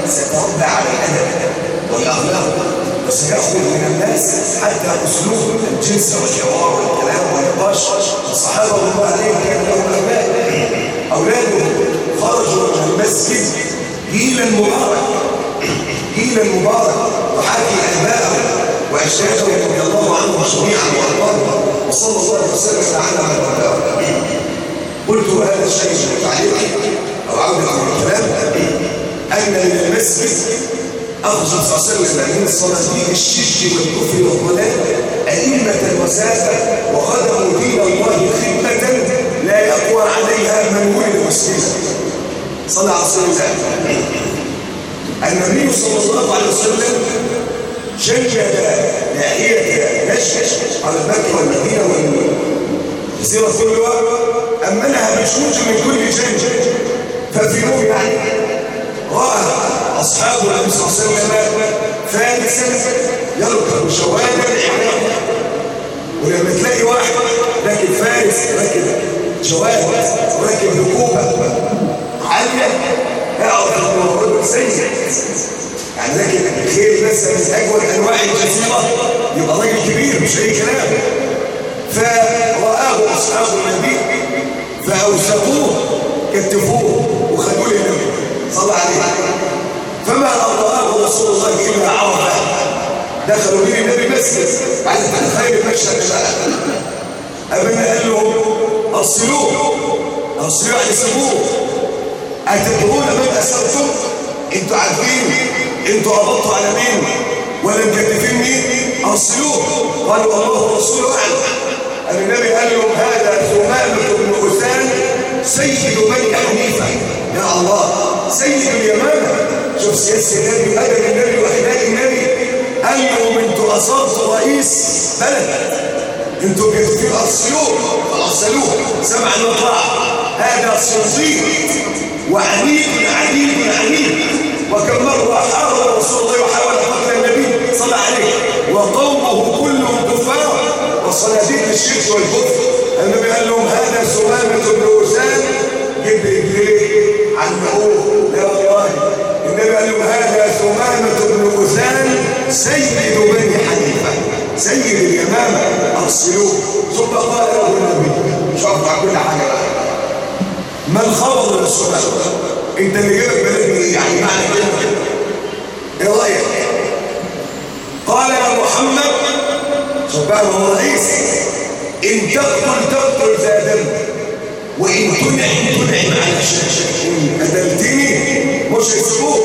سيتربى على الأدب والأخلاق، وسيأخذ من الناس حتى أسلوب الجنس والحوار والكلام والنقاش. الصحابة رضي الله عليهم كان لهم أولادهم خرجوا من المسجد جيلا مبارك، وحكي آباءه وأجداده رضي الله عنهم جميعا وأرضاهم، وصلى الله وسلم على من والاه. قلت هذا الشيء من التعليق أو عودة الكلام أن من المسجد أخذ صلى الله عليه وسلم من الصناديق الشرك والكفر والضلال أئمة وساسة وخدموا دين الله خدمة لا يقوى عليها من ولد مسلما. صلى على رسول الله. النبي صلى الله عليه وسلم شجد ناحية نجد على مكة والمدينة والجزيرة كلها، أمنها بشوج من كل جنب. ففي يوم يعني رأى أصحاب النبي صلى الله عليه وسلم فارسا يركب شوالا عملاقا، ولما تلاقي واحد راكب فارس راكب جواد راكب ركوبة عالية اعرف انه رجل سيء، يعني راكب خيل بس من أجود أنواع الجزيرة يبقى راجل كبير مش أي كلام. فرآه أصحاب النبي فأوثقوه كتفوه وخدوه للنبي صلى عليه. فما رآه رسول الله إلا عرفه. دخلوا به النبي مسجد بعد تخيل المشهد بقى. أبنى قال لهم أرسلوه يعني سيبوه. أتدرون من أسرتم؟ أنتوا عارفين أنتوا قبضتوا على مين ولا مكتفين مين؟ أرسلوه. قالوا الله ورسوله أعلم. النبي قال لهم هذا ثمامة بن أثان سيد بني حنيفة. يا الله سيد اليمامة. شوف سياسة النبي وأدب النبي وأخلاق النبي. قال لهم انتوا أصبتوا رئيس بلد، انتوا كتفين أرسلوه فأرسلوه سمعا وطاعة. هذا صديق وعنيد وكم مرة حاول رسول الله وحاول قتل النبي صلى الله عليه وقومه كلهم كفار وصناديق الشرك والكفر. النبي قال لهم هذا ثمامة بن أثان جد رجليه عنقوه لا والله. النبي قال لهم هذا ثمامة بن أثان سيد بني حنيفة سيد اليمامة أرسلوه. ثم قال له النبي مش أرفع كل حاجة ما الخبر يا رسول الله؟ انت اللي جايبك بلدني يعني معنى كده ايه رايك؟ قال يا محمد سبحانه هو رئيس ان تقتل ذا دم وان تنعم على شاشة ان قتلتني مش هيسيبوك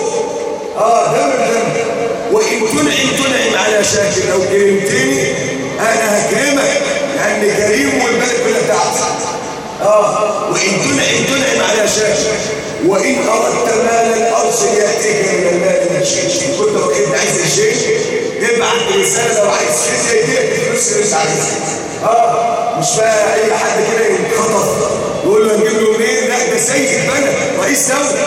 دم وان تنعم على شاشة لو كرمتني انا هكرمك لاني كريم والبلد كلها بتاعتي. وإن تنعم على شاشة وإن أردت مال الأرض يأتيك من المال الشيء. كنت وكيد عايز الشيء ابعت رسالة لو عايز شيء يديك الفلوس اللي مش عايزها. مش بقى أي حد كده يتخطف يقول له نجيب له منين؟ لا ده سيد بلد رئيس دولة.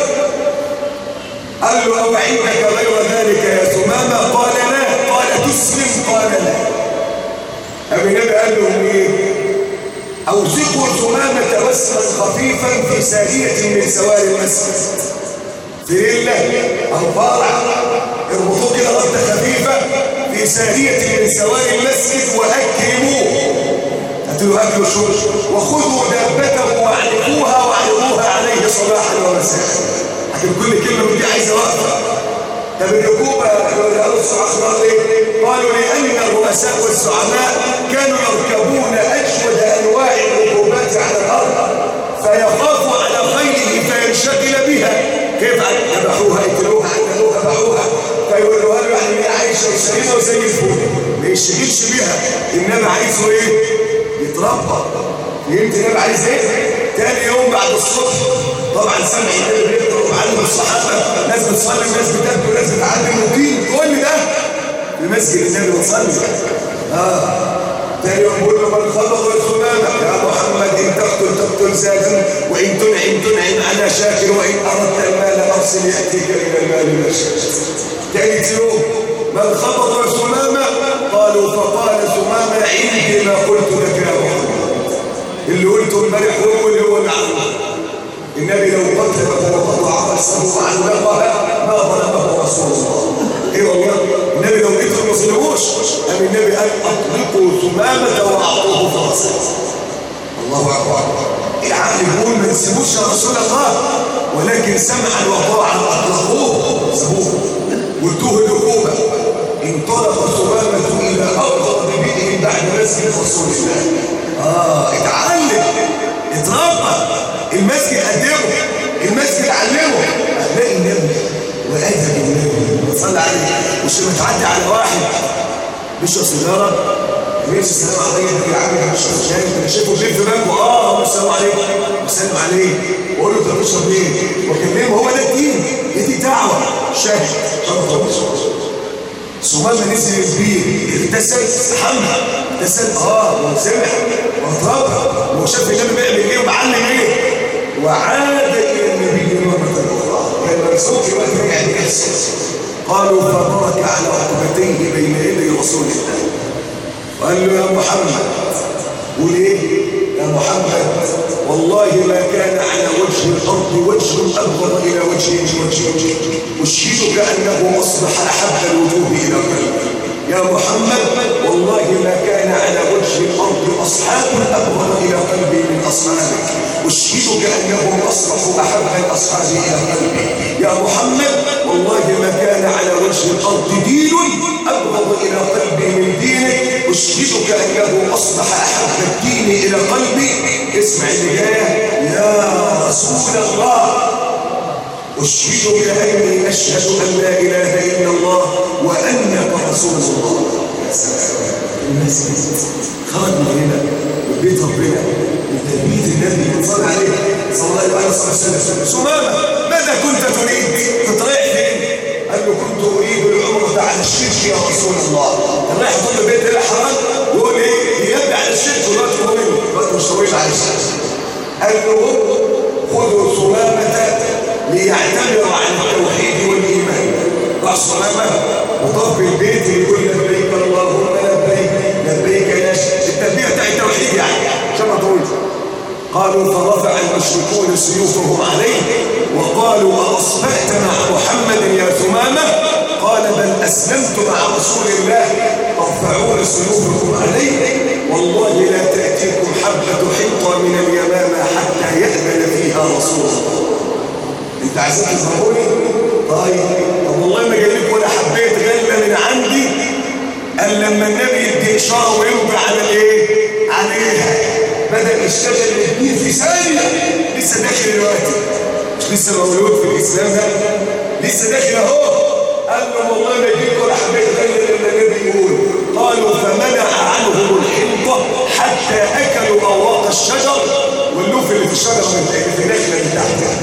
قال له أو عندك غير ذلك يا ثمامة؟ قال لا. قال تسلم؟ قال لا. أبي النبي قال له إيه؟ أوثقوا ثمامة وسما خفيفا في سارية من سواري المسجد. في ليلة أربعة اربطوه كده ربطة خفيفة في سارية من سواري المسجد وأكرموه. هاتوا أكل وشرب وخذوا دابته وعلقوها عليه صباحا ومساء. لكن كل كلمة دي عايزة وقفة. طب الركوبة قالوا لأن الرؤساء والزعماء كانوا يركبون أجود أنواع الركوبات على الأرض فيخافوا على خيله فينشغل بها. كيف ذبحوها يقتلوها عدلوها باعوها فيقولوا له يعني هي عايشة وسليمة وزي الفل ما يشتغلش بيها. إنما عايزه إيه؟ يتربى. فهمت النبي عايز إيه؟ تاني يوم بعد الصبح طبعا سمع النبي بيقرأ وعلم الصحابة ناس بتصلي وناس بتبكي وناس بتعلم الدين كل ده في مسجد النبي وصلي. تاني يوم بيقول له من خلق الثمامة يا محمد إن تقتل زادا وإن تنعم على شاكر وإن أردت المال أرسل يأتيك إلى المال والشاكر. تالت يوم من خلق الثمامة قالوا فقال ثمامة عندي ما قلت لك يا محمد. اللي قلته امبارح هو اللي هو العظيم. النبي لو قتله وقطع رأسه وعلقها ما ظلمه النبي قال اطلقوا ثمامة واعطوه فرسا. الله اكبر. العقل يقول ما تسيبوش يا رسول الله، ولكن سمعا وطاعا اطلقوه سابوه وادوه العقوبه. انطلق ثمامة الى ابغض بيئه بعد مسجد رسول الله. اتعلم، اتربى، المسجد قدمه، المسجد علمه اخلاق النبي وادب النبي صلى عليه. مش لما تعدي على واحد بيشرب سيجاره ماشي السلام عليكم يا عم، مش شايف انا شايفه بيت في بابه السلام عليكم بسلم عليه واقول له انت بتشرب ايه واكلمه. هو ده الدين، دي دعوه شاهد. ثمامة نزل كبير اغتسل استحمى اغتسل وسمع واتربى وشاف النبي بيعمل ايه وبعلم ايه وعاد الى النبي مره اخرى. كان مرزوق في وقت رجع لنفسه. قالوا فبرك على ركبتيه بين يدي رسول الله وقال له يا محمد. قول ايه يا محمد؟ والله ما كان على وجه الارض وجه ابغض الى وجهه اشهدك انه اصبح احب الوجوه الى قلبي. يا محمد والله ما كان على وجه الارض اصحاب ابغض الى قلبي من اصحابك. اشهدك انهم اصبحوا احب الاصحاب الى قلبي. يا محمد والله ما كان على وجه الارض دين ابغض الى قلبي من دينك. اشهدك انه اصبح احب الدين الى قلبي. اسمع اللي جايه. يا رسول الله اشهدك اني اشهد ان لا اله الا الله وانك رسول الله. يا سلام. المسجد خرج من هنا وبيت ربنا وتلبيه النبي صلى عليه صلى الله عليه وسلم. ثمامة ماذا كنت تريد؟ كنت رايح فين؟ قال له كنت اريد العمره على الشرك يا رسول الله. كان رايح يطلب بيت الحرام يقول ايه؟ ينبي على الشرك ودلوقتي مؤمن دلوقتي مش طويل على الشرك. قال له خذوا ثمامة ليعتبر عن التوحيد والايمان. راح ثمامة وطف البيت يقول لبيك اللهم لبيك لبيك لا شريك. التلبيه بتاع التوحيد يعني شبه طويل. قالوا فرفع المشركون سيوفهم عليه وقالوا أصبحت مع محمد يا ثمامة؟ قال بل أسلمت مع رسول الله ترفعون سيوفكم عليه والله لا تأتيكم حبة حنطة من اليمامة حتى يأذن فيها رسول الله. انت عايزين تفهموني؟ طيب طب والله ما جايلك ولا حبيت غلة من عندي قال لما النبي يدي إشارة ويوقع على الايه؟ عليها بدأ يشتغل الدين في ثانية. لسه داخل دلوقتي مش لسه مولود في الإسلام ده لسه داخل اهو. قال له والله ما جيت ولا حبيت غير لما النبي يقول. قالوا فمنع عنهم الحنطة حتى أكلوا أوراق الشجر واللوف اللي في الشجر من في داخل من تحت.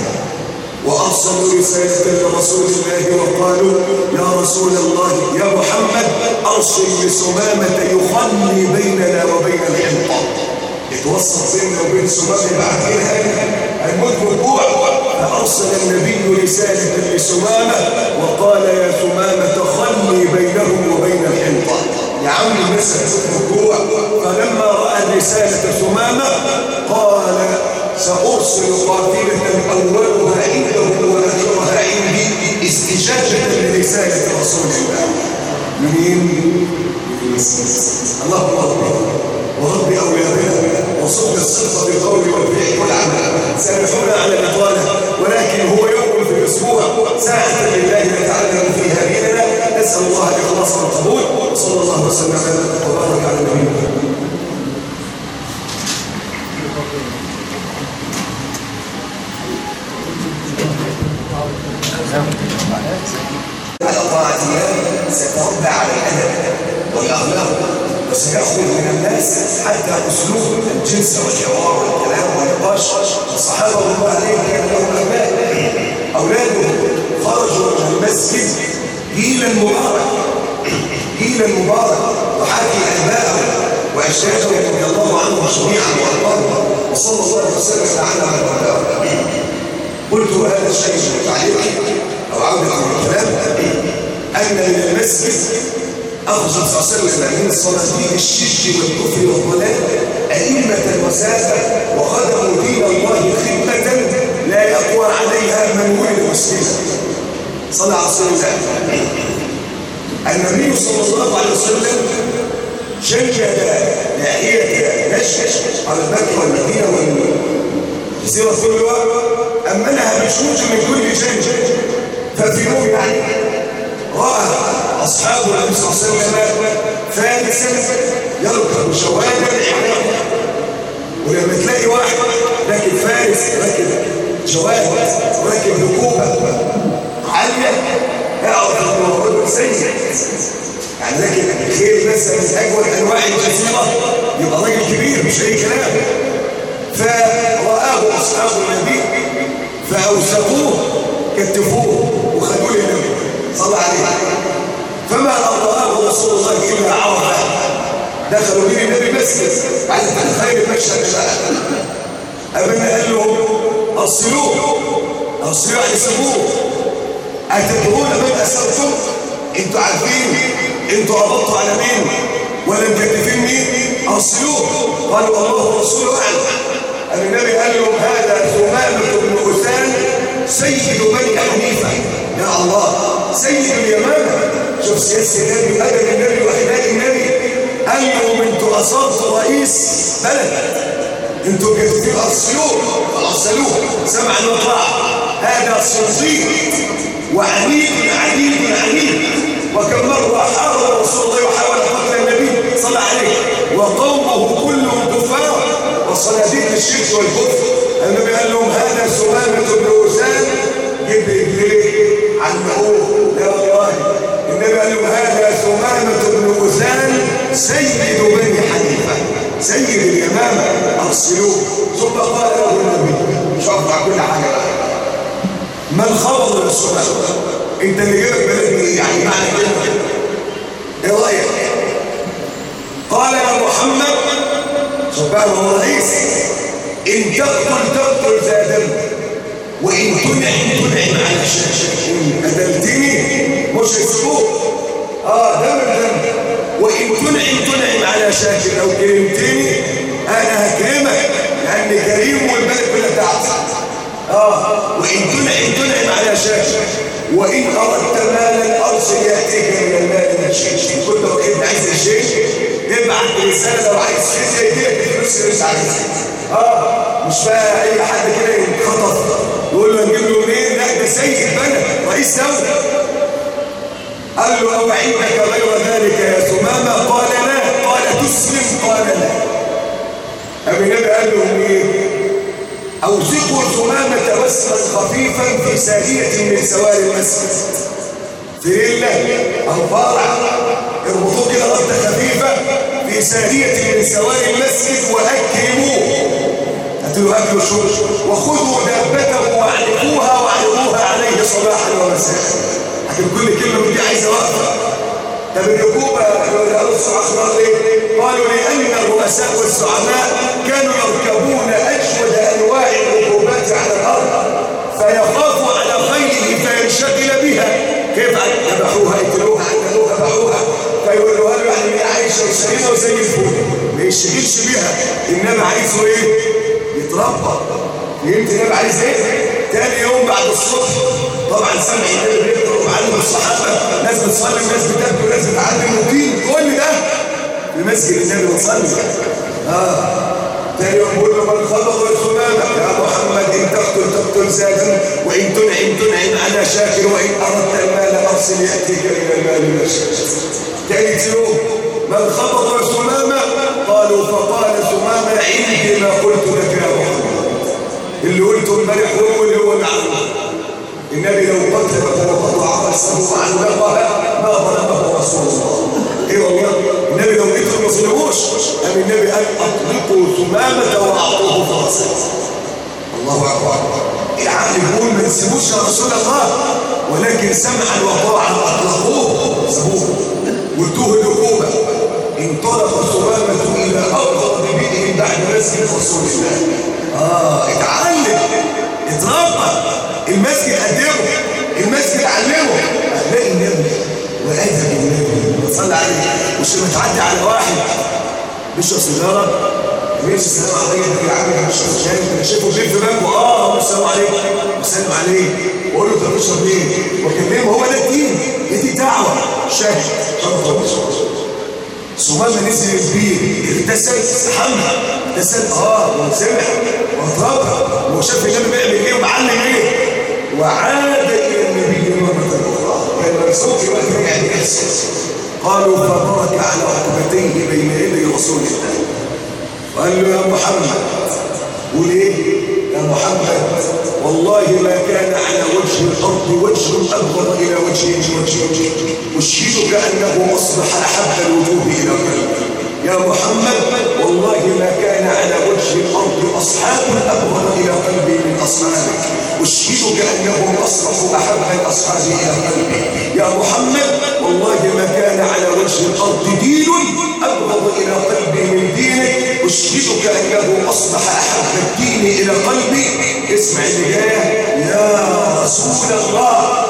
وأرسلوا رسالة لرسول الله وقالوا يا رسول الله يا محمد أرسل لثمامة يخلي بيننا وبين الحنطة. يتوسط بيننا وبين ثمامة بعدها الموت والجوع. فأرسل النبي رسالة لثمامة وقال يا ثمامة خلي بينهم وبين الحنطة. يا عم الناس هتموت والجوع. فلما رأى الرسالة ثمامة قال سأرسل قافلة أولها عنده وآخرها عندي استجابة لرسالة رسول الله. منين؟ الله أكبر. ورب أولادنا وصدق الصدق بالقول والفعل والعمل. سامحونا على الإطالة ولكن هو يوم في الأسبوع ساعة لله نتعلم فيها ديننا. نسأل الله الإخلاص والقبول. صلى الله وسلم وبارك على نبينا. على طاعة الله سيتربى على الأدب والأخلاق وسيأخذ من الناس حتى أسلوب الجنس والحوار والكلام والنقاش. الصحابة رضي الله عليهم كانوا لهم أبناء أولادهم خرجوا من المسجد جيلا مبارك وحكي آبائهم وأجدادهم رضي الله عنهم جميعا وأرضاهم وصلى الله وسلم على من قلت هذا الشيء من تعليق أو عودة الكلام أن من المسجد أخرج صلى الله عليه وسلم من الصناديق الشرك والكفر والضلال أئمة وساسة وخدموا دين الله خدمة لا يقوى عليها من ولد مسلما. صلى على رسول الله. النبي صلى الله عليه وسلم شنجد ناحية نشش على مكة والمدينة والجزيرة كلها، أمنها بشوج من كل شنجد. ففي يوم يعني رأى أصحاب النبي صلى الله عليه وسلم فارسا يركب شوارع العناق. ولما تلاقي واحد راكب فارس، راكب جواد، راكب ركوبة عالية، اعرف انه رجل سيء. يعني راكب خيل مثلا من اجود انواع الجزيرة، يبقى راجل كبير مش اي كلام. فرآه اصحاب النبي فاوثقوه كتفوه وخدوه للنبي صلى عليه. فما رآه رسول الله الا عرفه. دخلوا به النبي مسجد، عايز تتخيل المشهد بقى. أبنا قال لهم أصلوه يعني سيبوه. أتدرون من أسرتم؟ أنتوا عارفين أنتوا قبضتوا على مين ولا مكتفين مين؟ أصلوه. قالوا الله ورسوله أعلم. النبي قال لهم هذا ثمامة بن أثان سيد بني حنيفة. يا الله، سيد اليمامة. شوف سياسة النبي وأدب النبي وأخلاق النبي. قال لهم انتوا أصبتوا رئيس بلد، انتوا كتبين أرسلوه سمعا وطاعة. هذا صنصير وعنيد عنيد. وكم مرة حاول رسول الله وحاول قتل النبي صلى عليه وقومه كلهم كفار وصناديق الشرك والكفر. النبي قال لهم هذا ثمامة بن أثان جيب رجليه علموه. لا والله، النبي قال لهم هذا ثمامة بن أثان سيد بني حنيفة، سيد اليمامة، أرسلوه. ثم قال له النبي مش هقطع كل حاجة بقى، ما الخبر يا سلام؟ انت اللي جايبك بلدني يعني معنى كده ايه رأيك؟ قال يا محمد، سبحانه هو رئيس، ان تقتل ذا دم، وان تنعم على شاشة. ان قتلتني مش هيسيبوك، دم. وإن تنعم على شاكر، لو كرمتني أنا هكرمك لأني كريم والملك بلا تعب. وإن تنعم على شاكر، وإن أردت مال الأرض يأتيك من المال من شيء. كنت وكيل عايز الشيء ابعت رسالة، لو عايز شيء يديك الفلوس اللي مش عايزها. مش بقى أي حد كده يتخطف يقول له نجيب له منين؟ لا، ده سيد بلد رئيس دولة. قال له أوعدك غير ذلك يا ثمامة؟ قال لا. قال تسلم؟ قال لا. أبي النبي قال له ايه؟ أوثقوا ثمامة وسما خفيفا في سارية من سوار المسجد. في ليلة أو فرع اربطوه كده ربطة خفيفة في سارية من سوار المسجد وأكرموه. هاتوا أكلوا شرب، وخذوا دابته وعلقوها عليه صباحا ومساء. لكن كل كلمة دي عايزة وقفة. طب الركوبة الرسول أخبر ليه؟ قالوا لأن الرؤساء والزعماء كانوا يركبون أجود أنواع الركوبات على الأرض، فيخافوا على خيله فينشغل بها. كيف ذبحوها؟ يقتلوها، عملوها، باعوها، فيقولوا له يعني هي عايشة وسليمة وزي الفل، ما يشغلش بيها. إنما عايزه إيه؟ يتربى. فهمت النبي عايز إيه؟ تاني يوم بعد الصبح طبعا سمع النبي بيقرأ وعلم الصحابة، ناس بتصلي وناس بتبكي وناس بتعلم وطين، كل ده في مسجد النبي بتصلي. تاني يوم بيقول له من خلق الثمامة يا محمد إن تقتل زادا، وإن تنعم على شاكر، وإن أردت المال أرسل يأتيك إلى المال من الشاكر. تالت يوم من خلق الثمامة قالوا فقال ثمامة عندي ما قلت لك يا محمد، اللي قلته امبارح هو اللي هو معلوم. النبي لو قتل وعمل سبوه عن لقاها ما ظلمه رسول الله. ايه والله، النبي لو قتل ما ظلموش. النبي قال اطلقوا ثمامة واعطوه فرسا. الله اكبر. العقل يقول ما نسيبوش يا رسول الله، ولكن سمعا وطاعا اطلقوه سبوه وادوه العقوبة. انطلق ثمامة الى اقرب بيئه من بعد مسجد رسول الله. اتعلم، اتربى، المسجد قدمه، المسجد علمه. هتلاقي النبي وادب النبي صلى عليه. مش متعدي على واحد بيشرب سيجاره، بيمشي السلام عليكم يا عم، مش شايف شايفه بيت في بابه، السلام عليكم، بسلم عليه واقول له انت بتشرب ليه؟ واكلمه. هو ده الدين، دي دعوه. شاهد ثمامة نزل البير اغتسل استحمى اغتسل وسمع واتربى وشاف النبي بيعمل ايه ومعلم ايه وعاد الى النبي مرة اخرى كان مرسوك وقت رجع بيحسن قالوا فبرك على ركبتيه بين يدي رسول الله وقال له يا محمد قول ايه يا محمد والله ما كان على وجه الارض وجه ابغض الى وجهك اشهدك انه اصبح احب الوجوه الى قلبي يا محمد والله ما كان على وجه الارض اصحاب ابغض الى قلبي من اصحابك اشهدك انهم اصبحوا احب الاصحاب الى قلبي يا محمد والله ما كان على وجه الارض دين ابغض الى قلبي من دينك اشهدك انه اصبح احب الدين الى قلبي اسمع اللي جايه يا رسول الله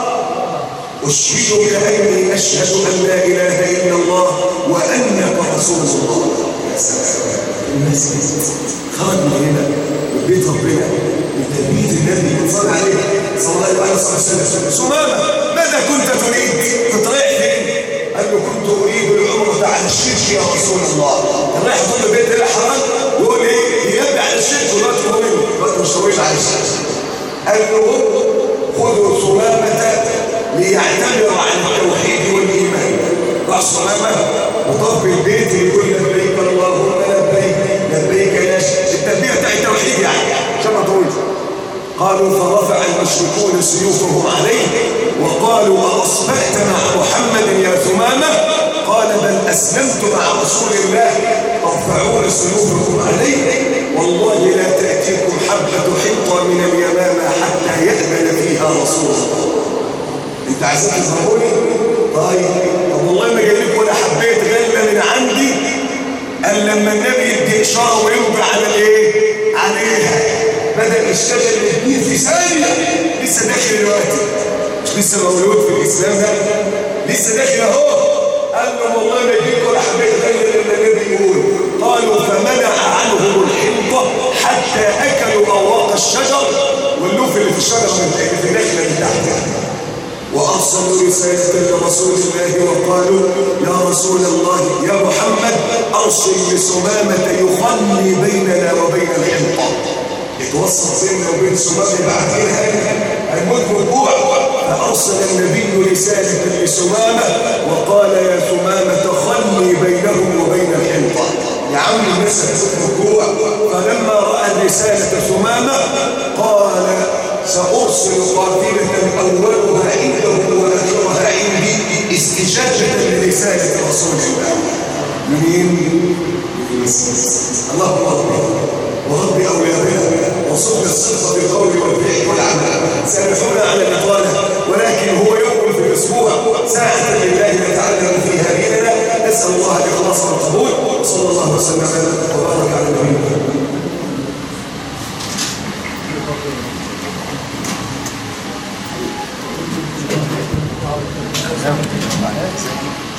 أشهدك أني أشهد أن لا إله إلا الله وأنك رسول الله يا سلام الناس خرج من هنا من بيت ربنا من تلبية النبي صلى عليه صلى الله عليه وسلم ثمامة ماذا كنت تريد؟ كنت رايح فين؟ قال له كنت أريد العمرة على الشرك يا رسول الله كان رايح يطل بيت الحرام يقول إيه؟ يبدأ على الشرك ودلوقتي مؤمن دلوقتي مش طويل على الشرك قال له خذوا ثمامة ليعتبر عن التوحيد والإيمان راح ثمامة وطف البيت يقول لبيك اللهم لبيك لبيك لا شريك التلبية بتاع التوحيد يعني شبه طويل قالوا فرفع المشركون سيوفهم عليه وقالوا أصبحت مع محمد يا ثمامة قال بل أسلمت مع رسول الله ترفعون سيوفكم عليه والله لا تأتيكم حبة حنطة من اليمامة حتى يأذن فيها رسول الله انت عايزين تفهموني؟ طيب طب والله ما جايلك ولا حبيت غله من عندي قال لما النبي يدي اشاره ويوقع على الايه؟ عليها بدا الشجر يديه في ثانيه لسه داخل دلوقتي مش لسه مولود في الاسلام ده لسه داخل اهو قال له والله ما جايلك ولا حبيت غله لما النبي يقول قالوا فمنع عنهم الحنطه حتى اكلوا اوراق الشجر واللوف اللي في الشجر في داخله من تحت وأرسلوا رسالة لرسول الله وقالوا يا رسول الله يا محمد أرسل لثمامة يخلي بيننا وبين الحنطة يتوسط بيننا وبين ثمامة بعدها الموت والجوع فأرسل النبي رسالة لثمامة وقال يا ثمامة خلي بينهم وبين الحنطة يا عم الناس هتموت بالجوع فلما رأى الرسالة ثمامة قال سأرسل قافلة أولها عنده وآخرها عندي استجابة لرسالة رسول الله منين؟ اللهم أكبر ورب أولادنا وصلنا الصدق بالقول والفعل والعمل سامحونا على الإطالة ولكن هو يوم في الأسبوع ساعة لله نتعلم فيها ديننا نسأل الله الإخلاص والقبول وصلى الله وسلم وبارك على نبينا Thank you.